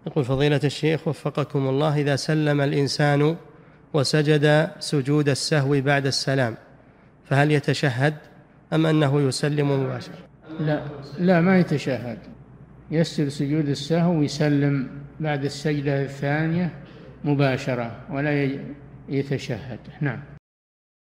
يقول فضيلة الشيخ وفقكم الله، إذا سلم الإنسان وسجد سجود السهو بعد السلام فهل يتشهد أم أنه يسلم مباشرة؟ لا ما يتشهد، يسجد سجود السهو ويسلم بعد السجدة الثانية مباشرة ولا يتشهد. نعم.